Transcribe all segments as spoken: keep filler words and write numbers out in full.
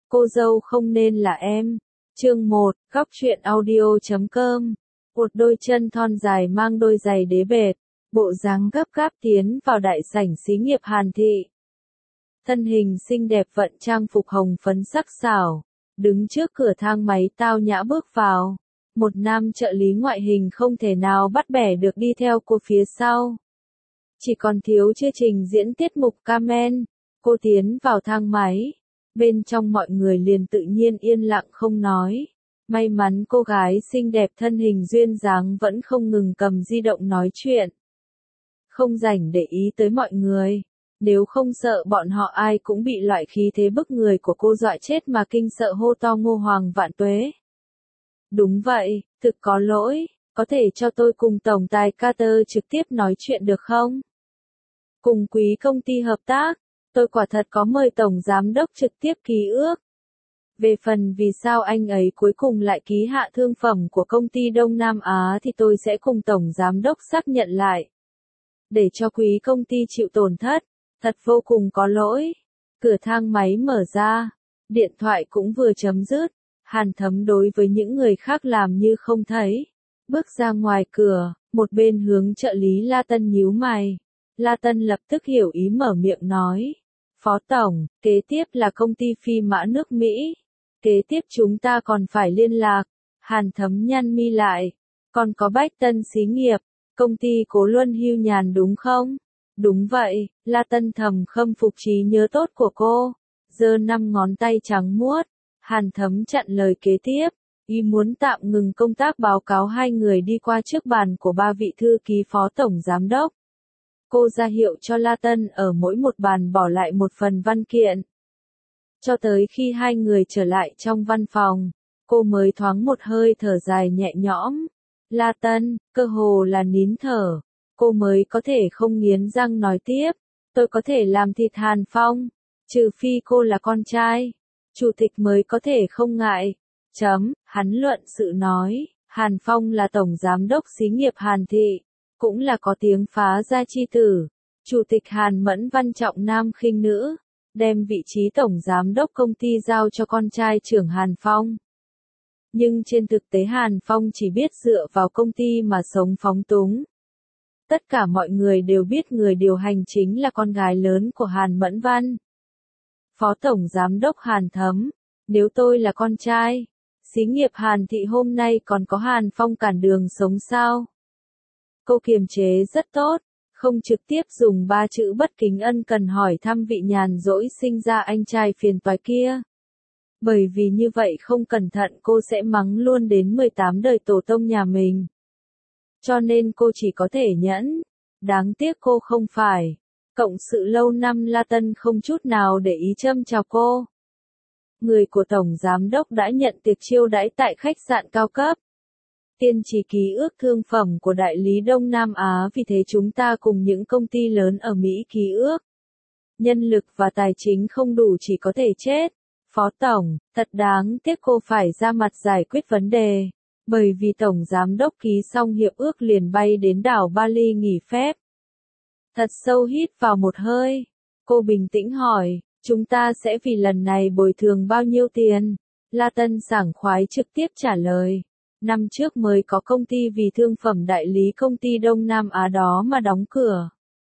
Cô dâu không nên là em. Chương một, góc truyện audio chấm com. Một đôi chân thon dài mang đôi giày đế bệt, bộ dáng gấp gáp tiến vào đại sảnh xí nghiệp Hàn Thị. Thân hình xinh đẹp vận trang phục hồng phấn sắc sảo, đứng trước cửa thang máy tao nhã bước vào. Một nam trợ lý ngoại hình không thể nào bắt bẻ được đi theo cô phía sau. Chỉ còn thiếu chương trình diễn tiết mục Carmen. Cô tiến vào thang máy. Bên trong mọi người liền tự nhiên yên lặng không nói. May mắn cô gái xinh đẹp thân hình duyên dáng vẫn không ngừng cầm di động nói chuyện. Không rảnh để ý tới mọi người. Nếu không sợ bọn họ ai cũng bị loại khí thế bức người của cô dọa chết mà kinh sợ hô to Ngô Hoàng vạn tuế. Đúng vậy, thực có lỗi, có thể cho tôi cùng Tổng tài Carter trực tiếp nói chuyện được không? Cùng quý công ty hợp tác, tôi quả thật có mời Tổng Giám đốc trực tiếp ký ước. Về phần vì sao anh ấy cuối cùng lại ký hạ thương phẩm của công ty Đông Nam Á thì tôi sẽ cùng Tổng Giám đốc xác nhận lại. Để cho quý công ty chịu tổn thất, thật vô cùng có lỗi. Cửa thang máy mở ra, điện thoại cũng vừa chấm dứt. Hàn Thấm đối với những người khác làm như không thấy. Bước ra ngoài cửa, một bên hướng trợ lý La Tân nhíu mày. La Tân lập tức hiểu ý mở miệng nói. Phó Tổng, kế tiếp là công ty phi mã nước Mỹ. Kế tiếp chúng ta còn phải liên lạc. Hàn Thấm nhăn mi lại. Còn có Bách Tân xí nghiệp, công ty Cố Luân Hưu Nhàn đúng không? Đúng vậy, La Tân thầm khâm phục trí nhớ tốt của cô. Giơ năm ngón tay trắng muốt. Hàn Thấm chặn lời kế tiếp, ý muốn tạm ngừng công tác báo cáo hai người đi qua trước bàn của ba vị thư ký phó tổng giám đốc. Cô ra hiệu cho La Tân ở mỗi một bàn bỏ lại một phần văn kiện. Cho tới khi hai người trở lại trong văn phòng, cô mới thoáng một hơi thở dài nhẹ nhõm. La Tân, cơ hồ là nín thở, cô mới có thể không nghiến răng nói tiếp, tôi có thể làm thịt Hàn Phong, trừ phi cô là con trai. Chủ tịch mới có thể không ngại. Chấm, hắn luận sự nói, Hàn Phong là tổng giám đốc xí nghiệp Hàn Thị, cũng là có tiếng phá gia chi tử. Chủ tịch Hàn Mẫn văn trọng nam khinh nữ, đem vị trí tổng giám đốc công ty giao cho con trai trưởng Hàn Phong. Nhưng trên thực tế Hàn Phong chỉ biết dựa vào công ty mà sống phóng túng. Tất cả mọi người đều biết người điều hành chính là con gái lớn của Hàn Mẫn Văn. Phó Tổng Giám đốc Hàn Thấm, nếu tôi là con trai, xí nghiệp Hàn Thị hôm nay còn có Hàn Phong cản đường sống sao? Cô kiềm chế rất tốt, không trực tiếp dùng ba chữ bất kính ân cần hỏi thăm vị nhàn rỗi sinh ra anh trai phiền toái kia. Bởi vì như vậy không cẩn thận cô sẽ mắng luôn đến mười tám đời tổ tông nhà mình. Cho nên cô chỉ có thể nhẫn, đáng tiếc cô không phải. Cộng sự lâu năm La Tân không chút nào để ý châm chọc cô. Người của Tổng Giám đốc đã nhận tiệc chiêu đãi tại khách sạn cao cấp. Tiên trì ký ước thương phẩm của đại lý Đông Nam Á vì thế chúng ta cùng những công ty lớn ở Mỹ ký ước. Nhân lực và tài chính không đủ chỉ có thể chết. Phó Tổng, thật đáng tiếc cô phải ra mặt giải quyết vấn đề. Bởi vì Tổng Giám đốc ký xong hiệp ước liền bay đến đảo Bali nghỉ phép. Thật sâu hít vào một hơi. Cô bình tĩnh hỏi, chúng ta sẽ vì lần này bồi thường bao nhiêu tiền? La Tân sảng khoái trực tiếp trả lời. Năm trước mới có công ty vì thương phẩm đại lý công ty Đông Nam Á đó mà đóng cửa.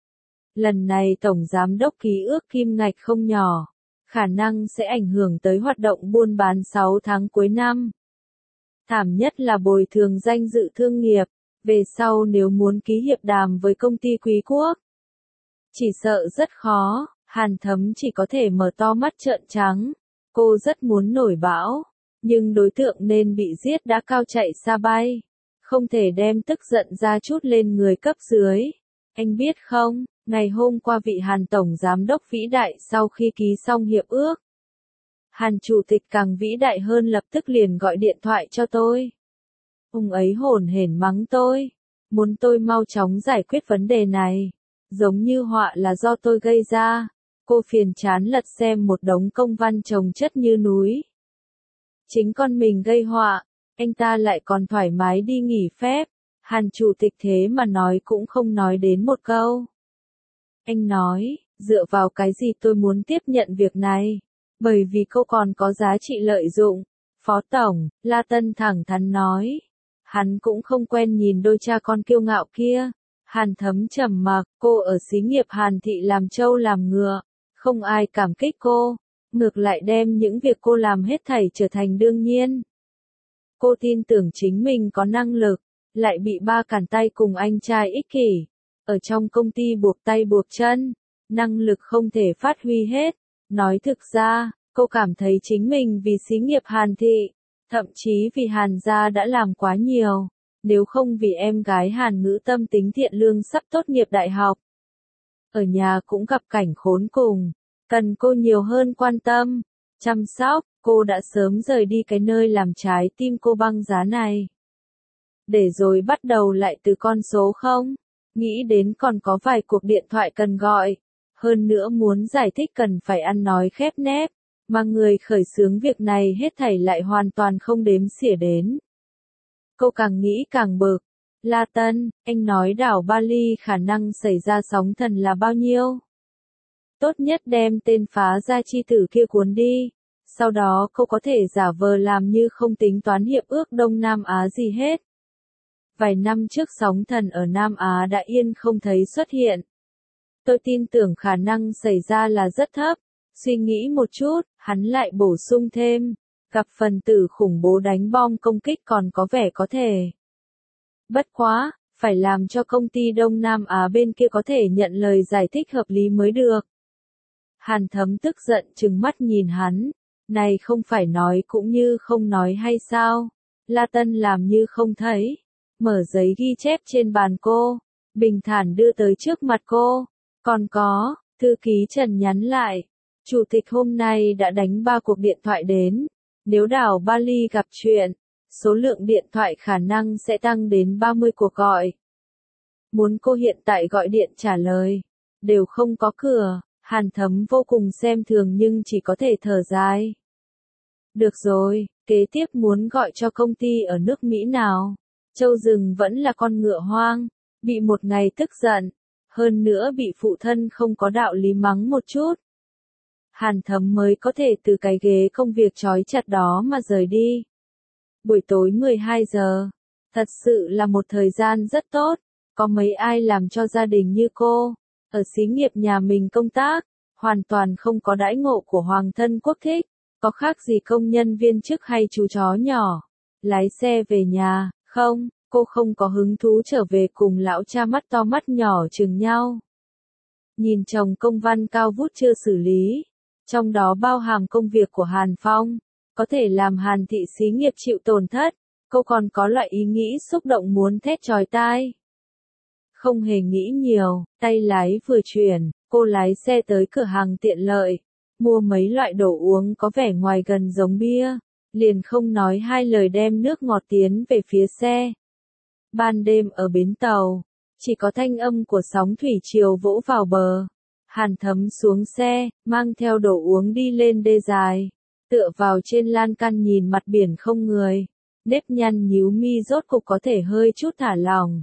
Lần này Tổng Giám đốc ký ước kim ngạch không nhỏ. Khả năng sẽ ảnh hưởng tới hoạt động buôn bán sáu tháng cuối năm. Thảm nhất là bồi thường danh dự thương nghiệp. Về sau nếu muốn ký hiệp đàm với công ty quý quốc, chỉ sợ rất khó. Hàn Thấm chỉ có thể mở to mắt trợn trắng. Cô rất muốn nổi bão, nhưng đối tượng nên bị giết đã cao chạy xa bay. Không thể đem tức giận ra chút lên người cấp dưới. Anh biết không, ngày hôm qua vị Hàn Tổng Giám đốc vĩ đại sau khi ký xong hiệp ước. Hàn Chủ tịch càng vĩ đại hơn lập tức liền gọi điện thoại cho tôi. Ông ấy hổn hển mắng tôi, muốn tôi mau chóng giải quyết vấn đề này. Giống như họa là do tôi gây ra. Cô phiền chán lật xem một đống công văn chồng chất như núi. Chính con mình gây họa, anh ta lại còn thoải mái đi nghỉ phép. Hàn Chủ tịch thế mà nói cũng không nói đến một câu. Anh nói, dựa vào cái gì tôi muốn tiếp nhận việc này? Bởi vì cô còn có giá trị lợi dụng. Phó Tổng, La Tân thẳng thắn nói. Hắn cũng không quen nhìn đôi cha con kiêu ngạo kia. Hàn Thấm trầm mặc, cô ở xí nghiệp Hàn Thị làm trâu làm ngựa. Không ai cảm kích cô. Ngược lại đem những việc cô làm hết thảy trở thành đương nhiên. Cô tin tưởng chính mình có năng lực. Lại bị ba cản tay cùng anh trai ích kỷ. Ở trong công ty buộc tay buộc chân. Năng lực không thể phát huy hết. Nói thực ra, cô cảm thấy chính mình vì xí nghiệp Hàn Thị, thậm chí vì Hàn gia đã làm quá nhiều, nếu không vì em gái Hàn Ngữ tâm tính thiện lương sắp tốt nghiệp đại học. Ở nhà cũng gặp cảnh khốn cùng, cần cô nhiều hơn quan tâm, chăm sóc, cô đã sớm rời đi cái nơi làm trái tim cô băng giá này. Để rồi bắt đầu lại từ con số không, nghĩ đến còn có vài cuộc điện thoại cần gọi. Hơn nữa muốn giải thích cần phải ăn nói khép nép, mà người khởi xướng việc này hết thảy lại hoàn toàn không đếm xỉa đến. Cô càng nghĩ càng bực. La Tân, anh nói đảo Bali khả năng xảy ra sóng thần là bao nhiêu? Tốt nhất đem tên phá gia chi tử kia cuốn đi. Sau đó cô có thể giả vờ làm như không tính toán hiệp ước Đông Nam Á gì hết. Vài năm trước sóng thần ở Nam Á đã yên không thấy xuất hiện. Tôi tin tưởng khả năng xảy ra là rất thấp. Suy nghĩ một chút, hắn lại bổ sung thêm. Gặp phần tử khủng bố đánh bom công kích còn có vẻ có thể. Bất quá, phải làm cho công ty Đông Nam Á bên kia có thể nhận lời giải thích hợp lý mới được. Hàn Thấm tức giận trừng mắt nhìn hắn. Này không phải nói cũng như không nói hay sao? La Tân làm như không thấy. Mở giấy ghi chép trên bàn cô. Bình thản đưa tới trước mặt cô. Còn có, thư ký Trần nhắn lại. Chủ tịch hôm nay đã đánh ba cuộc điện thoại đến. Nếu đảo Bali gặp chuyện, số lượng điện thoại khả năng sẽ tăng đến ba mươi cuộc gọi. Muốn cô hiện tại gọi điện trả lời. Đều không có cửa. Hàn Thấm vô cùng xem thường nhưng chỉ có thể thở dài. Được rồi, kế tiếp muốn gọi cho công ty ở nước Mỹ nào. Châu rừng vẫn là con ngựa hoang. Bị một ngày tức giận. Hơn nữa bị phụ thân không có đạo lý mắng một chút. Hàn Thấm mới có thể từ cái ghế công việc trói chặt đó mà rời đi. Buổi tối mười hai giờ. Thật sự là một thời gian rất tốt. Có mấy ai làm cho gia đình như cô. Ở xí nghiệp nhà mình công tác. Hoàn toàn không có đãi ngộ của hoàng thân quốc thích. Có khác gì công nhân viên chức hay chú chó nhỏ. Lái xe về nhà, không, cô không có hứng thú trở về cùng lão cha mắt to mắt nhỏ chừng nhau. Nhìn chồng công văn cao vút chưa xử lý. Trong đó bao hàm công việc của Hàn Phong. Có thể làm Hàn Thị xí nghiệp chịu tổn thất. Cô còn có loại ý nghĩ xúc động muốn thét chói tai. Không hề nghĩ nhiều, tay lái vừa chuyển, cô lái xe tới cửa hàng tiện lợi. Mua mấy loại đồ uống có vẻ ngoài gần giống bia. Liền không nói hai lời đem nước ngọt tiến về phía xe. Ban đêm ở bến tàu, chỉ có thanh âm của sóng thủy triều vỗ vào bờ. Hàn Thấm xuống xe, mang theo đồ uống đi lên đê dài. Tựa vào trên lan can nhìn mặt biển không người. Nếp nhăn nhíu mi rốt cục có thể hơi chút thả lỏng.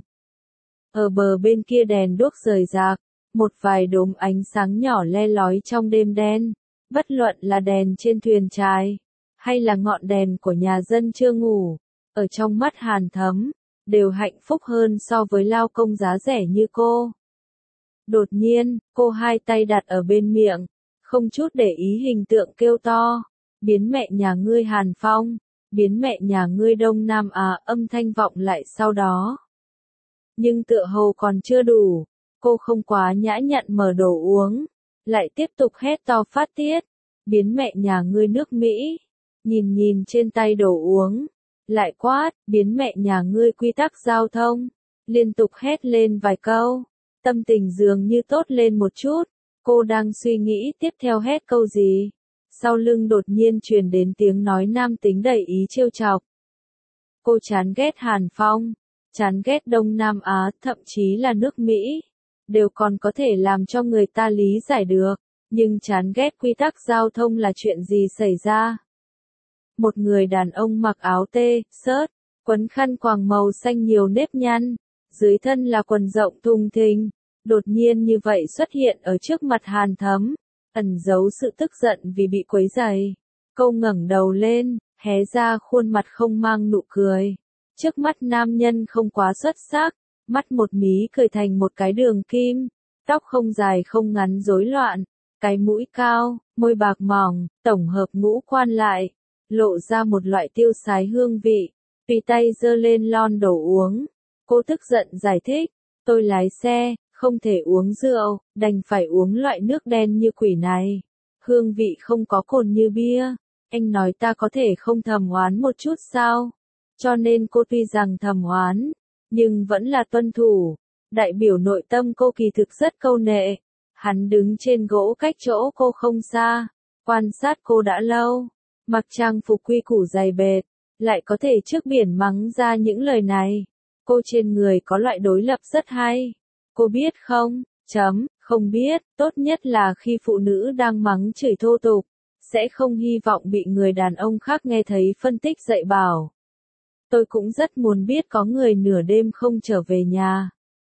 Ở bờ bên kia đèn đuốc rời rạc. Một vài đốm ánh sáng nhỏ le lói trong đêm đen. Bất luận là đèn trên thuyền chài, hay là ngọn đèn của nhà dân chưa ngủ, ở trong mắt Hàn Thấm, đều hạnh phúc hơn so với lao công giá rẻ như cô. Đột nhiên, cô hai tay đặt ở bên miệng, không chút để ý hình tượng kêu to, biến mẹ nhà ngươi Hàn Phong, biến mẹ nhà ngươi Đông Nam Á, âm thanh vọng lại sau đó. Nhưng tựa hồ còn chưa đủ, cô không quá nhã nhặn mở đồ uống, lại tiếp tục hét to phát tiết, biến mẹ nhà ngươi nước Mỹ, nhìn nhìn trên tay đồ uống, lại quát, biến mẹ nhà ngươi quy tắc giao thông, liên tục hét lên vài câu, tâm tình dường như tốt lên một chút, cô đang suy nghĩ tiếp theo hét câu gì, sau lưng đột nhiên truyền đến tiếng nói nam tính đầy ý trêu chọc. Cô chán ghét Hàn Phong, chán ghét Đông Nam Á, thậm chí là nước Mỹ, đều còn có thể làm cho người ta lý giải được, nhưng chán ghét quy tắc giao thông là chuyện gì xảy ra. Một người đàn ông mặc áo tê, sớt, quấn khăn quàng màu xanh nhiều nếp nhăn, dưới thân là quần rộng thùng thình, đột nhiên như vậy xuất hiện ở trước mặt Hàn Thấm, ẩn giấu sự tức giận vì bị quấy rầy. Cô ngẩng đầu lên, hé ra khuôn mặt không mang nụ cười. Trước mắt nam nhân không quá xuất sắc, mắt một mí cười thành một cái đường kim, tóc không dài không ngắn rối loạn, cái mũi cao, môi bạc mỏng, tổng hợp ngũ quan lại, lộ ra một loại tiêu sái hương vị. Tùy tay giơ lên lon đồ uống, cô tức giận giải thích, tôi lái xe, không thể uống rượu, đành phải uống loại nước đen như quỷ này. Hương vị không có cồn như bia, anh nói ta có thể không thầm oán một chút sao? Cho nên cô tuy rằng thầm oán, nhưng vẫn là tuân thủ. Đại biểu nội tâm cô kỳ thực rất câu nệ. Hắn đứng trên gỗ cách chỗ cô không xa, quan sát cô đã lâu, mặc trang phục quy củ dày bệt, lại có thể trước biển mắng ra những lời này. Cô trên người có loại đối lập rất hay. Cô biết không? Chấm, không biết, tốt nhất là khi phụ nữ đang mắng chửi thô tục, sẽ không hy vọng bị người đàn ông khác nghe thấy phân tích dạy bảo. Tôi cũng rất muốn biết có người nửa đêm không trở về nhà,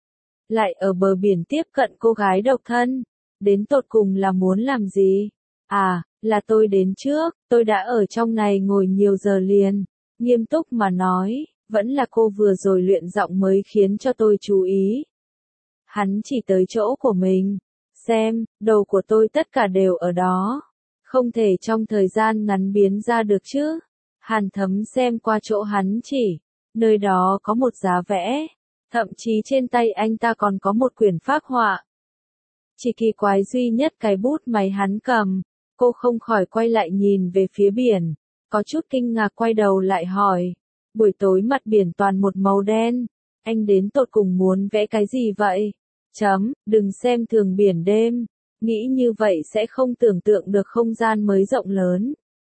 lại ở bờ biển tiếp cận cô gái độc thân, đến tột cùng là muốn làm gì? À, là tôi đến trước, tôi đã ở trong này ngồi nhiều giờ liền. Nghiêm túc mà nói, vẫn là cô vừa rồi luyện giọng mới khiến cho tôi chú ý. Hắn chỉ tới chỗ của mình, xem, đầu của tôi tất cả đều ở đó, không thể trong thời gian ngắn biến ra được chứ. Hàn Thấm xem qua chỗ hắn chỉ, nơi đó có một giá vẽ, thậm chí trên tay anh ta còn có một quyển phác họa. Chỉ kỳ quái duy nhất cái bút máy hắn cầm, cô không khỏi quay lại nhìn về phía biển, có chút kinh ngạc quay đầu lại hỏi, buổi tối mặt biển toàn một màu đen, anh đến tột cùng muốn vẽ cái gì vậy? Chấm, đừng xem thường biển đêm, nghĩ như vậy sẽ không tưởng tượng được không gian mới rộng lớn.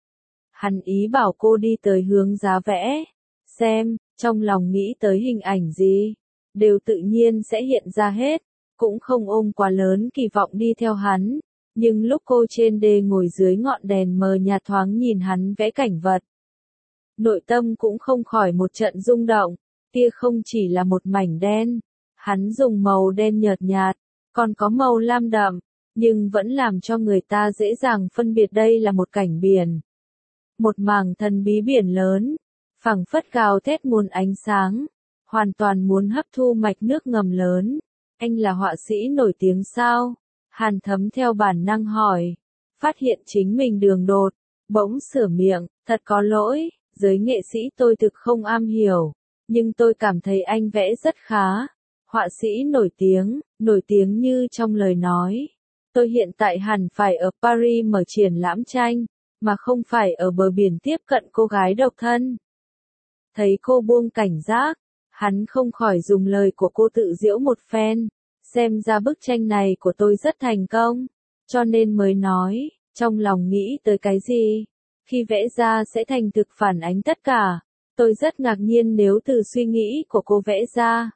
Hắn ý bảo cô đi tới hướng giá vẽ, xem, trong lòng nghĩ tới hình ảnh gì, đều tự nhiên sẽ hiện ra hết, cũng không ôm quá lớn kỳ vọng đi theo hắn, nhưng lúc cô trên đê ngồi dưới ngọn đèn mờ nhạt thoáng nhìn hắn vẽ cảnh vật, nội tâm cũng không khỏi một trận rung động, tia không chỉ là một mảnh đen, hắn dùng màu đen nhợt nhạt, còn có màu lam đậm, nhưng vẫn làm cho người ta dễ dàng phân biệt đây là một cảnh biển. Một mảng thần bí biển lớn, phẳng phất gào thét muôn ánh sáng, hoàn toàn muốn hấp thu mạch nước ngầm lớn. Anh là họa sĩ nổi tiếng sao? Hàn Thấm theo bản năng hỏi, phát hiện chính mình đường đột, bỗng sửa miệng, thật có lỗi, giới nghệ sĩ tôi thực không am hiểu, nhưng tôi cảm thấy anh vẽ rất khá. Họa sĩ nổi tiếng, nổi tiếng như trong lời nói. Tôi hiện tại hẳn phải ở Paris mở triển lãm tranh, mà không phải ở bờ biển tiếp cận cô gái độc thân. Thấy cô buông cảnh giác, hắn không khỏi dùng lời của cô tự giễu một phen, xem ra bức tranh này của tôi rất thành công, cho nên mới nói, trong lòng nghĩ tới cái gì, khi vẽ ra sẽ thành thực phản ánh tất cả. Tôi rất ngạc nhiên nếu từ suy nghĩ của cô vẽ ra,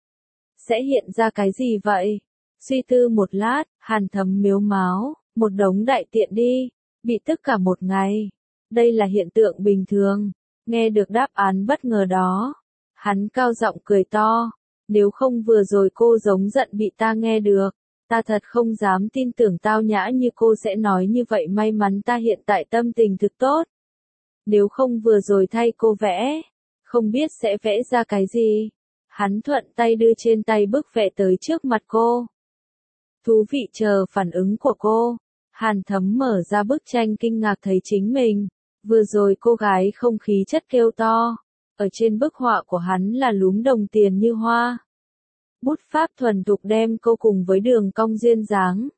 sẽ hiện ra cái gì vậy? Suy tư một lát, Hàn Thấm mếu máo, một đống đại tiện đi, bị tức cả một ngày. Đây là hiện tượng bình thường. Nghe được đáp án bất ngờ đó, hắn cao giọng cười to, nếu không vừa rồi cô giống giận bị ta nghe được, ta thật không dám tin tưởng tao nhã như cô sẽ nói như vậy. May mắn ta hiện tại tâm tình thực tốt, nếu không vừa rồi thay cô vẽ, không biết sẽ vẽ ra cái gì. Hắn thuận tay đưa trên tay bức vẽ tới trước mặt cô. Thú vị chờ phản ứng của cô. Hàn Thấm mở ra bức tranh kinh ngạc thấy chính mình. Vừa rồi cô gái không khí chất kêu to. Ở trên bức họa của hắn là lúm đồng tiền như hoa. Bút pháp thuần thục đem cô cùng với đường cong duyên dáng.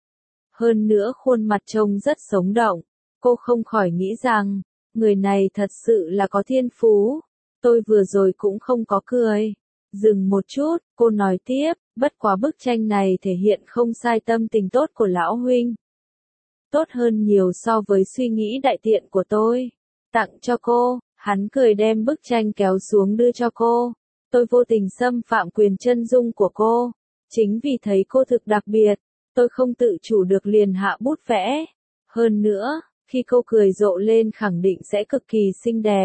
Hơn nữa khuôn mặt trông rất sống động. Cô không khỏi nghĩ rằng, người này thật sự là có thiên phú. Tôi vừa rồi cũng không có cười. Dừng một chút, cô nói tiếp, bất quá bức tranh này thể hiện không sai tâm tình tốt của lão huynh. Tốt hơn nhiều so với suy nghĩ đại tiện của tôi. Tặng cho cô, hắn cười đem bức tranh kéo xuống đưa cho cô. Tôi vô tình xâm phạm quyền chân dung của cô. Chính vì thấy cô thực đặc biệt, tôi không tự chủ được liền hạ bút vẽ. Hơn nữa, khi cô cười rộ lên khẳng định sẽ cực kỳ xinh đẹp.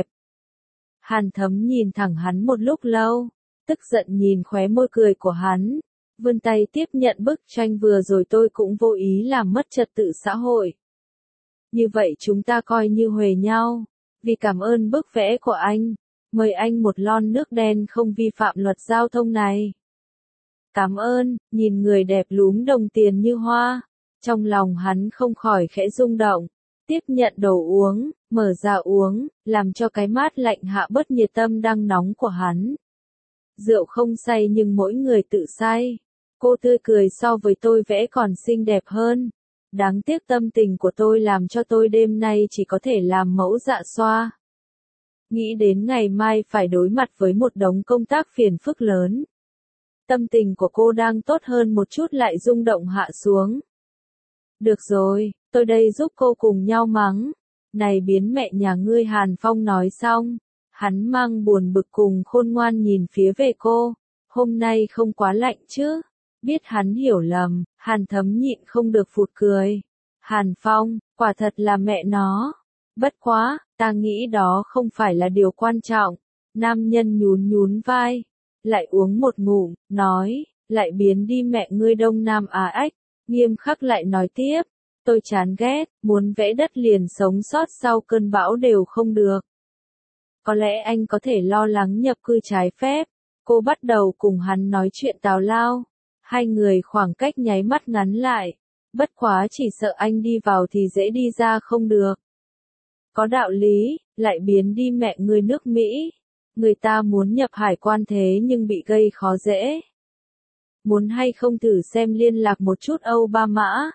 Hàn Thấm nhìn thẳng hắn một lúc lâu, tức giận nhìn khóe môi cười của hắn, vươn tay tiếp nhận bức tranh vừa rồi tôi cũng vô ý làm mất trật tự xã hội. Như vậy chúng ta coi như huề nhau. Vì cảm ơn bức vẽ của anh, mời anh một lon nước đen không vi phạm luật giao thông này. Cảm ơn, nhìn người đẹp lúm đồng tiền như hoa. Trong lòng hắn không khỏi khẽ rung động. Tiếp nhận đồ uống, mở ra uống, làm cho cái mát lạnh hạ bớt nhiệt tâm đang nóng của hắn. Rượu không say nhưng mỗi người tự say. Cô tươi cười so với tôi vẽ còn xinh đẹp hơn. Đáng tiếc tâm tình của tôi làm cho tôi đêm nay chỉ có thể làm mẫu dạ xoa. Nghĩ đến ngày mai phải đối mặt với một đống công tác phiền phức lớn. Tâm tình của cô đang tốt hơn một chút lại rung động hạ xuống. Được rồi, tôi đây giúp cô cùng nhau mắng. Này biến mẹ nhà ngươi, Hàn Phong nói xong. Hắn mang buồn bực cùng khôn ngoan nhìn phía về cô. Hôm nay không quá lạnh chứ? Biết hắn hiểu lầm, Hàn Thấm nhịn không được phụt cười. Hàn Phong, quả thật là mẹ nó. Bất quá, ta nghĩ đó không phải là điều quan trọng. Nam nhân nhún nhún vai, lại uống một ngụm, nói, lại biến đi mẹ ngươi Đông Nam Á ách. Nghiêm khắc lại nói tiếp, tôi chán ghét, muốn vẽ đất liền sống sót sau cơn bão đều không được. Có lẽ anh có thể lo lắng nhập cư trái phép. Cô bắt đầu cùng hắn nói chuyện tào lao. Hai người khoảng cách nháy mắt ngắn lại. Bất quá chỉ sợ anh đi vào thì dễ đi ra không được. Có đạo lý, lại biến đi mẹ người nước Mỹ. Người ta muốn nhập hải quan thế nhưng bị gây khó dễ. Muốn hay không thử xem liên lạc một chút Obama?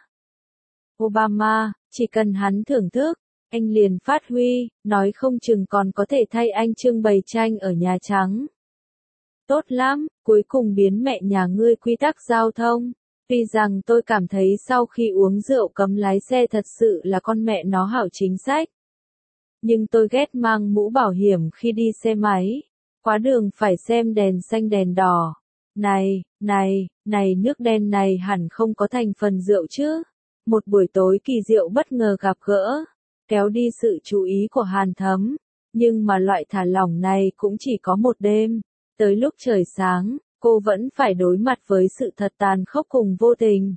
Obama, chỉ cần hắn thưởng thức, anh liền phát huy, nói không chừng còn có thể thay anh trưng bày tranh ở Nhà Trắng. Tốt lắm, cuối cùng biến mẹ nhà ngươi quy tắc giao thông. Tuy rằng tôi cảm thấy sau khi uống rượu cấm lái xe thật sự là con mẹ nó hảo chính sách. Nhưng tôi ghét mang mũ bảo hiểm khi đi xe máy. Quá đường phải xem đèn xanh đèn đỏ. Này, này, này nước đen này hẳn không có thành phần rượu chứ. Một buổi tối kỳ diệu bất ngờ gặp gỡ, kéo đi sự chú ý của Hàn Thấm. Nhưng mà loại thả lỏng này cũng chỉ có một đêm. Tới lúc trời sáng, cô vẫn phải đối mặt với sự thật tàn khốc cùng vô tình.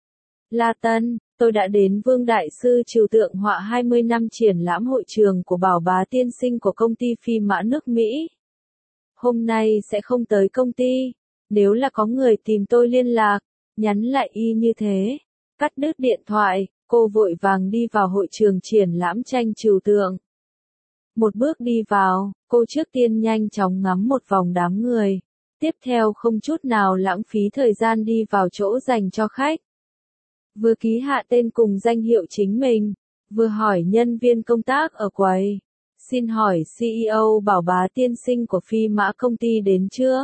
La Tân, tôi đã đến Vương Đại Sư trừu tượng họa hai mươi năm triển lãm hội trường của Bảo Bá tiên sinh của công ty phi mã nước Mỹ. Hôm nay sẽ không tới công ty. Nếu là có người tìm tôi liên lạc, nhắn lại y như thế. Cắt đứt điện thoại, cô vội vàng đi vào hội trường triển lãm tranh trừu tượng. Một bước đi vào, cô trước tiên nhanh chóng ngắm một vòng đám người. Tiếp theo không chút nào lãng phí thời gian đi vào chỗ dành cho khách. Vừa ký hạ tên cùng danh hiệu chính mình, vừa hỏi nhân viên công tác ở quầy. Xin hỏi xê e ô Bảo Bá tiên sinh của phi mã công ty đến chưa?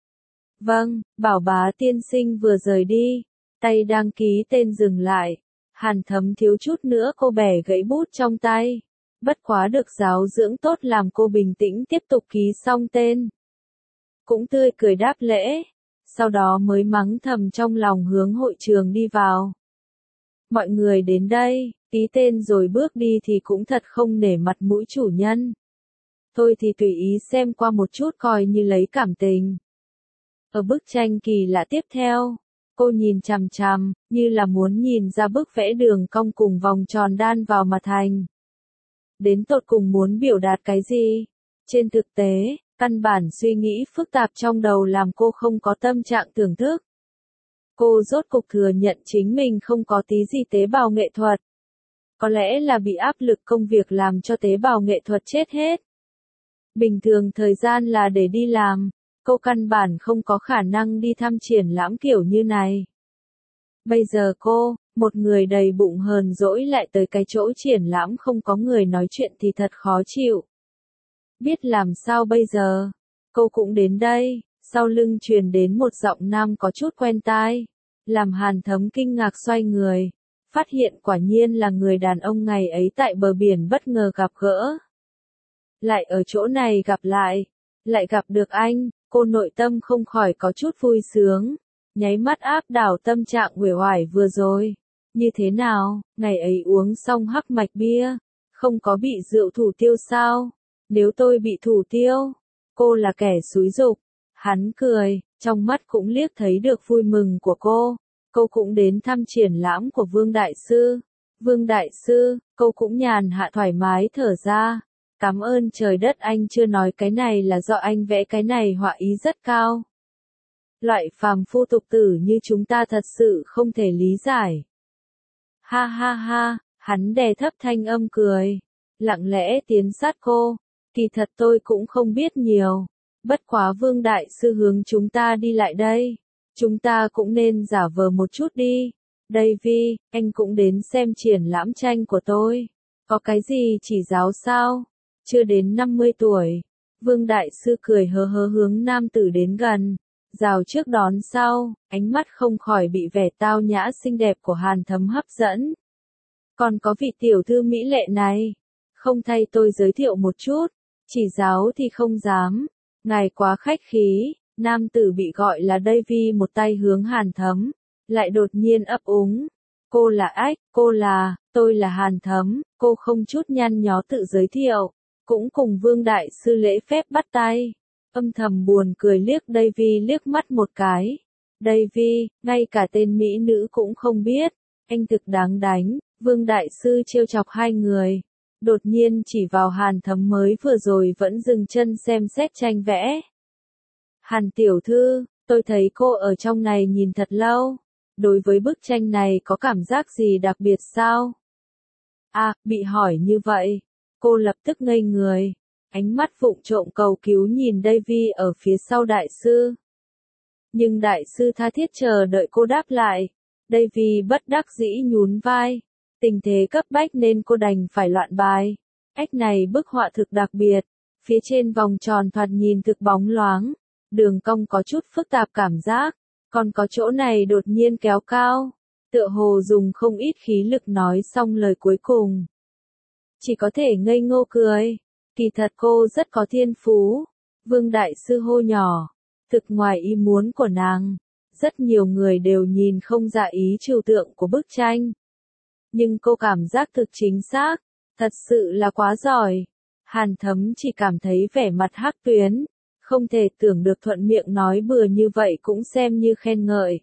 Vâng, Bảo Bá tiên sinh vừa rời đi. Tay đang ký tên dừng lại. Hàn Thấm thiếu chút nữa cô bẻ gãy bút trong tay. Bất quá được giáo dưỡng tốt làm cô bình tĩnh tiếp tục ký xong tên. Cũng tươi cười đáp lễ. Sau đó mới mắng thầm trong lòng hướng hội trường đi vào. Mọi người đến đây, ký tên rồi bước đi thì cũng thật không nể mặt mũi chủ nhân. Thôi thì tùy ý xem qua một chút coi như lấy cảm tình. Ở bức tranh kỳ lạ tiếp theo, cô nhìn chằm chằm, như là muốn nhìn ra bức vẽ đường cong cùng vòng tròn đan vào mà thành. Đến tột cùng muốn biểu đạt cái gì? Trên thực tế, căn bản suy nghĩ phức tạp trong đầu làm cô không có tâm trạng thưởng thức. Cô rốt cục thừa nhận chính mình không có tí gì tế bào nghệ thuật. Có lẽ là bị áp lực công việc làm cho tế bào nghệ thuật chết hết. Bình thường thời gian là để đi làm, cô căn bản không có khả năng đi thăm triển lãm kiểu như này. Bây giờ cô, một người đầy bụng hờn dỗi lại tới cái chỗ triển lãm không có người nói chuyện thì thật khó chịu. Biết làm sao bây giờ? Cô cũng đến đây, sau lưng truyền đến một giọng nam có chút quen tai, làm Hàn Thấm kinh ngạc xoay người, phát hiện quả nhiên là người đàn ông ngày ấy tại bờ biển bất ngờ gặp gỡ. Lại ở chỗ này gặp lại, lại gặp được anh, cô nội tâm không khỏi có chút vui sướng, nháy mắt áp đảo tâm trạng uể oải vừa rồi. Như thế nào, ngày ấy uống xong hắc mạch bia, không có bị rượu thủ tiêu sao? Nếu tôi bị thủ tiêu, cô là kẻ xúi giục. Hắn cười, trong mắt cũng liếc thấy được vui mừng của cô. Cô cũng đến thăm triển lãm của Vương Đại Sư. Vương Đại Sư, cô cũng nhàn hạ thoải mái thở ra. Cảm ơn trời đất anh chưa nói cái này là do anh vẽ cái này họa ý rất cao. Loại phàm phu tục tử như chúng ta thật sự không thể lý giải. Ha ha ha, hắn đè thấp thanh âm cười. Lặng lẽ tiến sát cô. Kỳ thật tôi cũng không biết nhiều. Bất quá Vương Đại Sư hướng chúng ta đi lại đây. Chúng ta cũng nên giả vờ một chút đi. Davy, anh cũng đến xem triển lãm tranh của tôi. Có cái gì chỉ giáo sao? Chưa đến năm mươi tuổi. Vương Đại Sư cười hớ hớ hướng nam tử đến gần. Rào trước đón sau, ánh mắt không khỏi bị vẻ tao nhã xinh đẹp của Hàn Thấm hấp dẫn. Còn có vị tiểu thư mỹ lệ này. Không thay tôi giới thiệu một chút. Chỉ giáo thì không dám. Ngài quá khách khí. Nam tử bị gọi là Davy một tay hướng Hàn Thấm. Lại đột nhiên ấp úng. Cô là ách, cô là, tôi là Hàn Thấm. Cô không chút nhăn nhó tự giới thiệu. Cũng cùng Vương Đại Sư lễ phép bắt tay. Âm thầm buồn cười liếc Davy liếc mắt một cái. Davy, ngay cả tên mỹ nữ cũng không biết. Anh thực đáng đánh. Vương Đại Sư trêu chọc hai người. Đột nhiên chỉ vào Hàn Thấm mới vừa rồi vẫn dừng chân xem xét tranh vẽ. Hàn tiểu thư, tôi thấy cô ở trong này nhìn thật lâu. Đối với bức tranh này có cảm giác gì đặc biệt sao? À, bị hỏi như vậy. Cô lập tức ngây người. Ánh mắt vụng trộm cầu cứu nhìn Davy ở phía sau đại sư. Nhưng đại sư tha thiết chờ đợi cô đáp lại. Davy bất đắc dĩ nhún vai. Tình thế cấp bách nên cô đành phải loạn bài. Ách này bức họa thực đặc biệt. Phía trên vòng tròn thoạt nhìn thực bóng loáng. Đường cong có chút phức tạp cảm giác. Còn có chỗ này đột nhiên kéo cao. Tựa hồ dùng không ít khí lực nói xong lời cuối cùng. Chỉ có thể ngây ngô cười. Kỳ thật cô rất có thiên phú. Vương Đại Sư hô nhỏ. Thực ngoài ý muốn của nàng. Rất nhiều người đều nhìn không ra ý trừu tượng của bức tranh. Nhưng cô cảm giác thực chính xác. Thật sự là quá giỏi. Hàn Thấm chỉ cảm thấy vẻ mặt hắc tuyến. Không thể tưởng được thuận miệng nói bừa như vậy cũng xem như khen ngợi.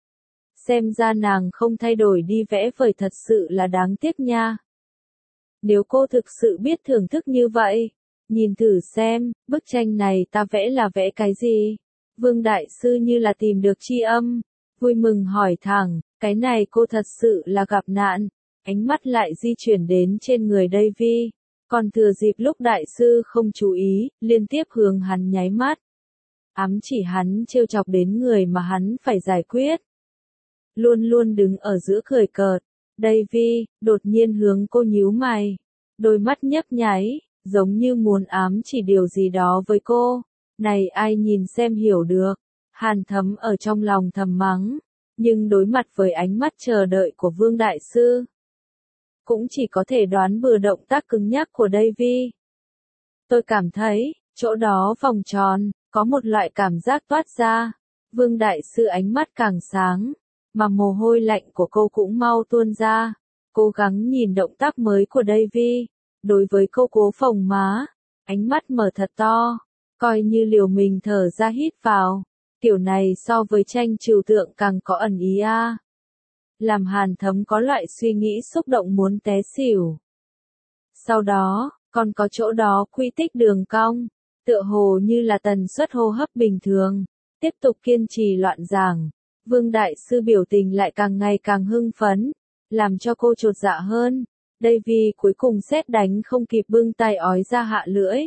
Xem ra nàng không thay đổi đi vẽ vời thật sự là đáng tiếc nha. Nếu cô thực sự biết thưởng thức như vậy, nhìn thử xem, bức tranh này ta vẽ là vẽ cái gì? Vương Đại Sư như là tìm được tri âm, vui mừng hỏi thẳng, cái này cô thật sự là gặp nạn, ánh mắt lại di chuyển đến trên người Davy. Còn thừa dịp lúc đại sư không chú ý, liên tiếp hướng hắn nháy mắt. Ám chỉ hắn trêu chọc đến người mà hắn phải giải quyết. Luôn luôn đứng ở giữa cười cợt. Davy, đột nhiên hướng cô nhíu mày. Đôi mắt nhấp nháy, giống như muốn ám chỉ điều gì đó với cô. Này ai nhìn xem hiểu được. Hàn Thấm ở trong lòng thầm mắng. Nhưng đối mặt với ánh mắt chờ đợi của Vương Đại Sư. Cũng chỉ có thể đoán bừa động tác cứng nhắc của Davy. Tôi cảm thấy, chỗ đó vòng tròn, có một loại cảm giác toát ra. Vương Đại Sư ánh mắt càng sáng, mà mồ hôi lạnh của cô cũng mau tuôn ra. Cố gắng nhìn động tác mới của Davy. Đối với cô cố phồng má, ánh mắt mở thật to, coi như liều mình thở ra hít vào. Kiểu này so với tranh trừu tượng càng có ẩn ý a. À. Làm Hàn Thấm có loại suy nghĩ xúc động muốn té xỉu. Sau đó, còn có chỗ đó quy tích đường cong, tựa hồ như là tần suất hô hấp bình thường. Tiếp tục kiên trì loạn giảng, Vương Đại Sư biểu tình lại càng ngày càng hưng phấn, làm cho cô chột dạ hơn. Davy cuối cùng sét đánh không kịp bưng tay ói ra hạ lưỡi.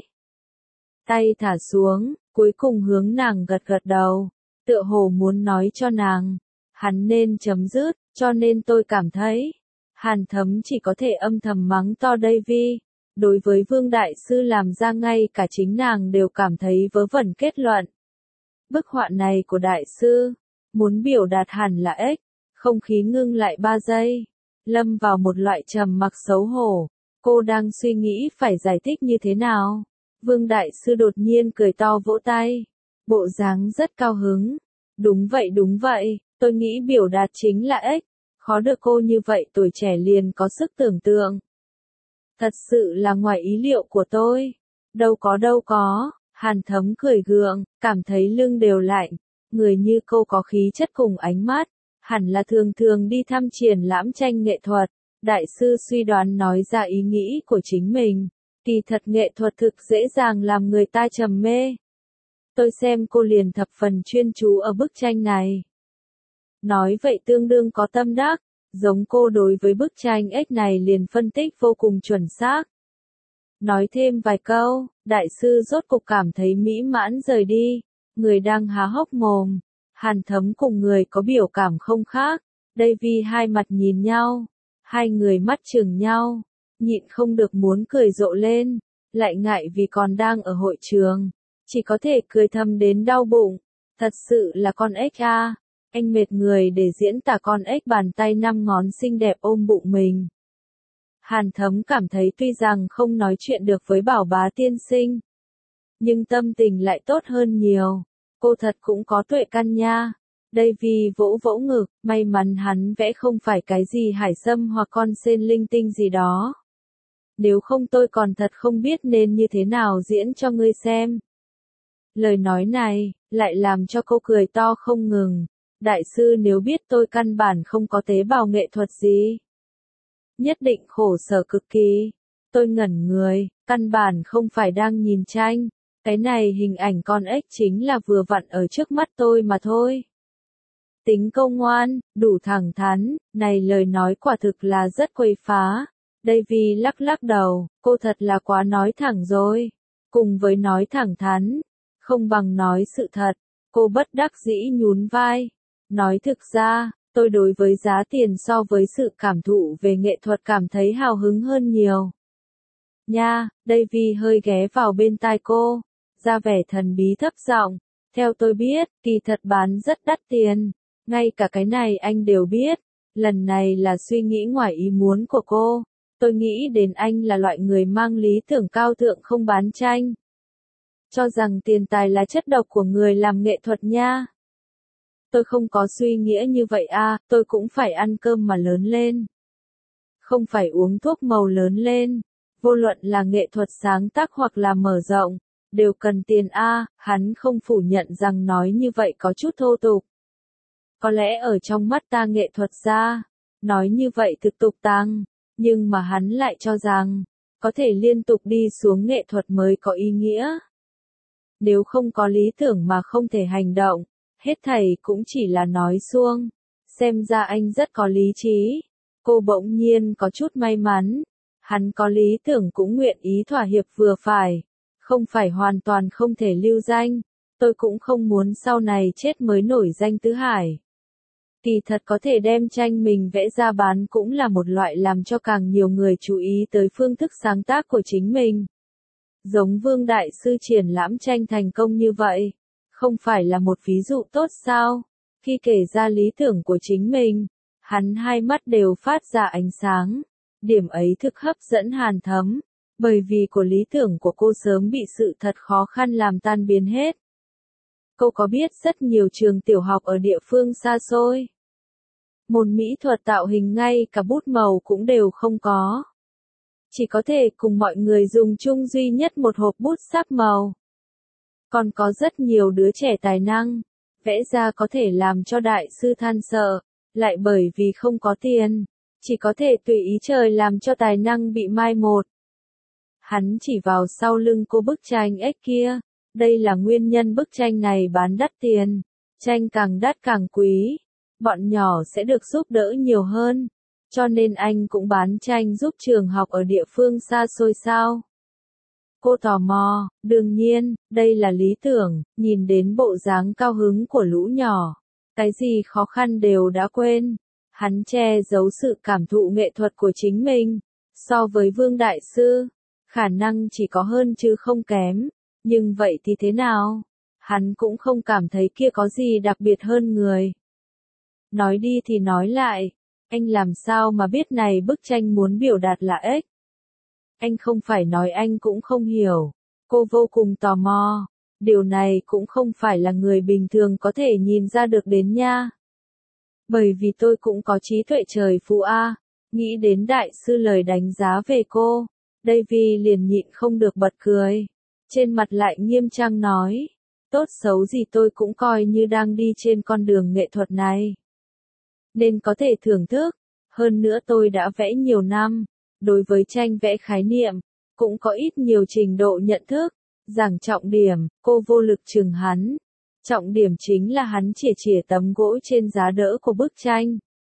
Tay thả xuống, cuối cùng hướng nàng gật gật đầu, tựa hồ muốn nói cho nàng, hắn nên chấm dứt, cho nên tôi cảm thấy, Hàn Thấm chỉ có thể âm thầm mắng to Davy. Đối với Vương Đại Sư làm ra ngay cả chính nàng đều cảm thấy vớ vẩn kết luận. Bức họa này của Đại Sư, muốn biểu đạt hẳn là ếch, không khí ngưng lại ba giây, lâm vào một loại trầm mặc xấu hổ, cô đang suy nghĩ phải giải thích như thế nào. Vương Đại Sư đột nhiên cười to vỗ tay, bộ dáng rất cao hứng. Đúng vậy đúng vậy, tôi nghĩ biểu đạt chính là ếch, khó được cô như vậy tuổi trẻ liền có sức tưởng tượng. Thật sự là ngoài ý liệu của tôi. Đâu có đâu có, Hàn Thấm cười gượng, cảm thấy lưng đều lạnh. người như cô có khí chất cùng ánh mắt, hẳn là thường thường đi thăm triển lãm tranh nghệ thuật. Đại sư suy đoán nói ra ý nghĩ của chính mình. Kỳ thật nghệ thuật thực dễ dàng làm người ta trầm mê. Tôi xem cô liền thập phần chuyên chú ở bức tranh này. Nói vậy tương đương có tâm đắc, giống cô đối với bức tranh ếch này liền phân tích vô cùng chuẩn xác. Nói thêm vài câu, đại sư rốt cục cảm thấy mỹ mãn rời đi, người đang há hốc mồm. Hàn Thấm cùng người có biểu cảm không khác, đây vì hai mặt nhìn nhau, hai người mắt chừng nhau, nhịn không được muốn cười rộ lên, lại ngại vì còn đang ở hội trường, chỉ có thể cười thầm đến đau bụng, thật sự là con ếch a, anh mệt người để diễn tả con ếch bàn tay năm ngón xinh đẹp ôm bụng mình. Hàn Thấm cảm thấy tuy rằng không nói chuyện được với Bảo Bá tiên sinh, nhưng tâm tình lại tốt hơn nhiều. Cô thật cũng có tuệ căn nha. Đây vì vỗ vỗ ngực, may mắn hắn vẽ không phải cái gì hải sâm hoặc con sên linh tinh gì đó. Nếu không tôi còn thật không biết nên như thế nào diễn cho ngươi xem. Lời nói này, lại làm cho cô cười to không ngừng. Đại sư nếu biết tôi căn bản không có tế bào nghệ thuật gì, nhất định khổ sở cực kỳ. Tôi ngẩn người, căn bản không phải đang nhìn tranh. Cái này hình ảnh con ếch chính là vừa vặn ở trước mắt tôi mà thôi. Tính câu ngoan, đủ thẳng thắn, này lời nói quả thực là rất quấy phá. Đây vì lắc lắc đầu, cô thật là quá nói thẳng rồi. Cùng với nói thẳng thắn, không bằng nói sự thật. Cô bất đắc dĩ nhún vai. Nói thực ra, tôi đối với giá tiền so với sự cảm thụ về nghệ thuật cảm thấy hào hứng hơn nhiều. Nha, đây vì hơi ghé vào bên tai cô, ra vẻ thần bí thấp giọng. Theo tôi biết, kỳ thật bán rất đắt tiền. Ngay cả cái này anh đều biết. Lần này là suy nghĩ ngoài ý muốn của cô. Tôi nghĩ đến anh là loại người mang lý tưởng cao thượng không bán tranh. Cho rằng tiền tài là chất độc của người làm nghệ thuật nha. Tôi không có suy nghĩa như vậy à, tôi cũng phải ăn cơm mà lớn lên. Không phải uống thuốc màu lớn lên. Vô luận là nghệ thuật sáng tác hoặc là mở rộng, đều cần tiền a, hắn không phủ nhận rằng nói như vậy có chút thô tục. Có lẽ ở trong mắt ta nghệ thuật gia, nói như vậy thực tục tăng, nhưng mà hắn lại cho rằng, có thể liên tục đi xuống nghệ thuật mới có ý nghĩa. Nếu không có lý tưởng mà không thể hành động, hết thảy cũng chỉ là nói suông. Xem ra anh rất có lý trí. Cô bỗng nhiên có chút may mắn. Hắn có lý tưởng cũng nguyện ý thỏa hiệp vừa phải. Không phải hoàn toàn không thể lưu danh. Tôi cũng không muốn sau này chết mới nổi danh tứ hải. Kỳ thật có thể đem tranh mình vẽ ra bán cũng là một loại làm cho càng nhiều người chú ý tới phương thức sáng tác của chính mình. Giống Vương Đại Sư triển lãm tranh thành công như vậy, không phải là một ví dụ tốt sao? Khi kể ra lý tưởng của chính mình, hắn hai mắt đều phát ra ánh sáng. Điểm ấy thực hấp dẫn Hàn Thấm, bởi vì của lý tưởng của cô sớm bị sự thật khó khăn làm tan biến hết. Cô có biết rất nhiều trường tiểu học ở địa phương xa xôi. Môn mỹ thuật tạo hình ngay cả bút màu cũng đều không có. Chỉ có thể cùng mọi người dùng chung duy nhất một hộp bút sắc màu. Còn có rất nhiều đứa trẻ tài năng, vẽ ra có thể làm cho đại sư than sợ, lại bởi vì không có tiền, chỉ có thể tùy ý trời làm cho tài năng bị mai một. Hắn chỉ vào sau lưng cô bức tranh ếch kia, đây là nguyên nhân bức tranh này bán đắt tiền, tranh càng đắt càng quý, bọn nhỏ sẽ được giúp đỡ nhiều hơn, cho nên anh cũng bán tranh giúp trường học ở địa phương xa xôi sao. Cô tò mò, đương nhiên, đây là lý tưởng, nhìn đến bộ dáng cao hứng của lũ nhỏ. Cái gì khó khăn đều đã quên. Hắn che giấu sự cảm thụ nghệ thuật của chính mình. So với Vương Đại Sư, khả năng chỉ có hơn chứ không kém. Nhưng vậy thì thế nào? Hắn cũng không cảm thấy kia có gì đặc biệt hơn người. Nói đi thì nói lại, anh làm sao mà biết này bức tranh muốn biểu đạt là ếch? Anh không phải nói anh cũng không hiểu. Cô vô cùng tò mò. Điều này cũng không phải là người bình thường có thể nhìn ra được đến nha. Bởi vì tôi cũng có trí tuệ trời phú a. Nghĩ đến đại sư lời đánh giá về cô. Đây vì liền nhịn không được bật cười. Trên mặt lại nghiêm trang nói. Tốt xấu gì tôi cũng coi như đang đi trên con đường nghệ thuật này. Nên có thể thưởng thức, hơn nữa tôi đã vẽ nhiều năm, đối với tranh vẽ khái niệm, cũng có ít nhiều trình độ nhận thức. Giảng trọng điểm, cô vô lực chừng hắn. Trọng điểm chính là hắn chỉa chỉa tấm gỗ trên giá đỡ của bức tranh.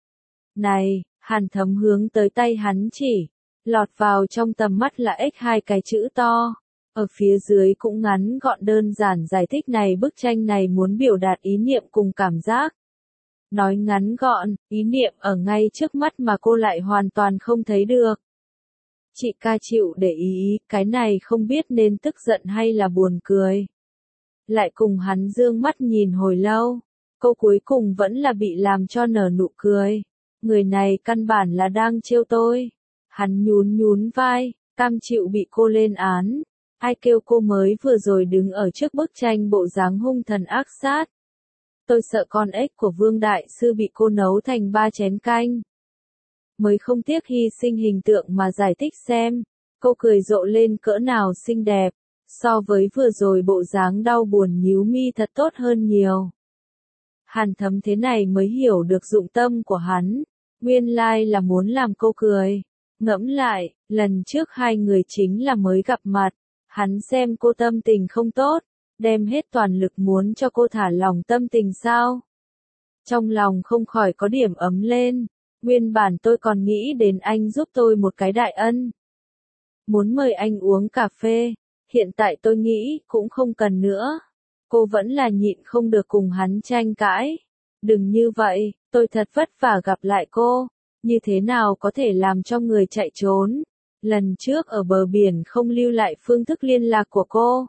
Này, Hàn Thấm hướng tới tay hắn chỉ, lọt vào trong tầm mắt là x hai cái chữ to. Ở phía dưới cũng ngắn gọn đơn giản giải thích này bức tranh này muốn biểu đạt ý niệm cùng cảm giác. Nói ngắn gọn, ý niệm ở ngay trước mắt mà cô lại hoàn toàn không thấy được. Chị ca chịu để ý, cái này không biết nên tức giận hay là buồn cười. Lại cùng hắn dương mắt nhìn hồi lâu, cô cuối cùng vẫn là bị làm cho nở nụ cười. Người này căn bản là đang trêu tôi. Hắn nhún nhún vai, cam chịu bị cô lên án. Ai kêu cô mới vừa rồi đứng ở trước bức tranh bộ dáng hung thần ác sát. Tôi sợ con ếch của Vương Đại Sư bị cô nấu thành ba chén canh. Mới không tiếc hy sinh hình tượng mà giải thích xem, cô cười rộ lên cỡ nào xinh đẹp, so với vừa rồi bộ dáng đau buồn nhíu mi thật tốt hơn nhiều. Hàn Thấm thế này mới hiểu được dụng tâm của hắn, nguyên lai là muốn làm cô cười. Ngẫm lại, lần trước hai người chính là mới gặp mặt, hắn xem cô tâm tình không tốt, đem hết toàn lực muốn cho cô thả lòng tâm tình sao. Trong lòng không khỏi có điểm ấm lên. Nguyên bản tôi còn nghĩ đến anh giúp tôi một cái đại ân. Muốn mời anh uống cà phê, hiện tại tôi nghĩ cũng không cần nữa. Cô vẫn là nhịn không được cùng hắn tranh cãi. Đừng như vậy, tôi thật vất vả gặp lại cô, như thế nào có thể làm cho người chạy trốn. Lần trước ở bờ biển không lưu lại phương thức liên lạc của cô.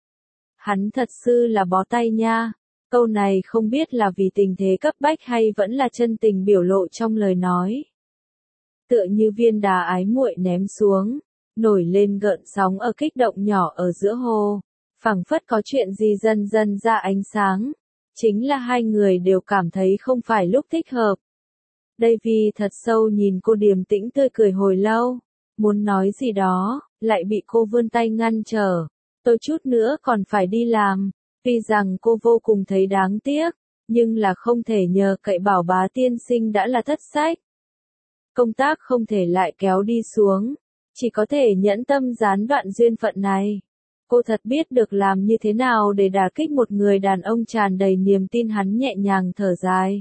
Hắn thật sự là bó tay nha. Câu này không biết là vì tình thế cấp bách hay vẫn là chân tình biểu lộ trong lời nói. Tựa như viên đá ái muội ném xuống, nổi lên gợn sóng ở kích động nhỏ ở giữa hồ, phảng phất có chuyện gì dần dần ra ánh sáng. Chính là hai người đều cảm thấy không phải lúc thích hợp. Davy thật sâu nhìn cô điềm tĩnh tươi cười hồi lâu, muốn nói gì đó, lại bị cô vươn tay ngăn trở. Tôi chút nữa còn phải đi làm. Tuy rằng cô vô cùng thấy đáng tiếc, nhưng là không thể nhờ cậy Bảo Bá tiên sinh đã là thất sách. Công tác không thể lại kéo đi xuống, chỉ có thể nhẫn tâm gián đoạn duyên phận này. Cô thật biết được làm như thế nào để đả kích một người đàn ông tràn đầy niềm tin. Hắn nhẹ nhàng thở dài.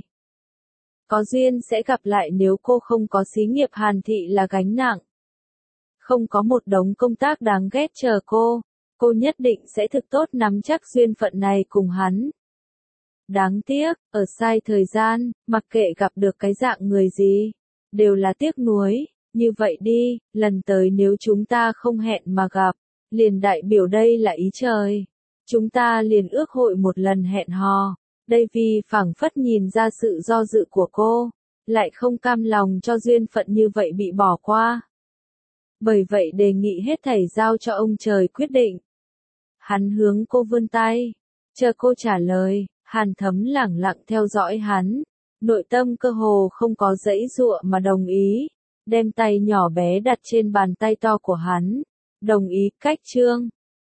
Có duyên sẽ gặp lại nếu cô không có xí nghiệp Hàn Thị là gánh nặng. Không có một đống công tác đáng ghét chờ cô. Cô nhất định sẽ thực tốt nắm chắc duyên phận này cùng hắn. Đáng tiếc, ở sai thời gian, mặc kệ gặp được cái dạng người gì, đều là tiếc nuối. Như vậy đi, lần tới nếu chúng ta không hẹn mà gặp, liền đại biểu đây là ý trời. Chúng ta liền ước hội một lần hẹn hò. Davy phảng phất nhìn ra sự do dự của cô, lại không cam lòng cho duyên phận như vậy bị bỏ qua. Bởi vậy đề nghị hết thảy giao cho ông trời quyết định. Hắn hướng cô vươn tay, chờ cô trả lời. Hàn Thấm lẳng lặng theo dõi hắn, nội tâm cơ hồ không có giãy giụa mà đồng ý, đem tay nhỏ bé đặt trên bàn tay to của hắn, đồng ý. Cách chương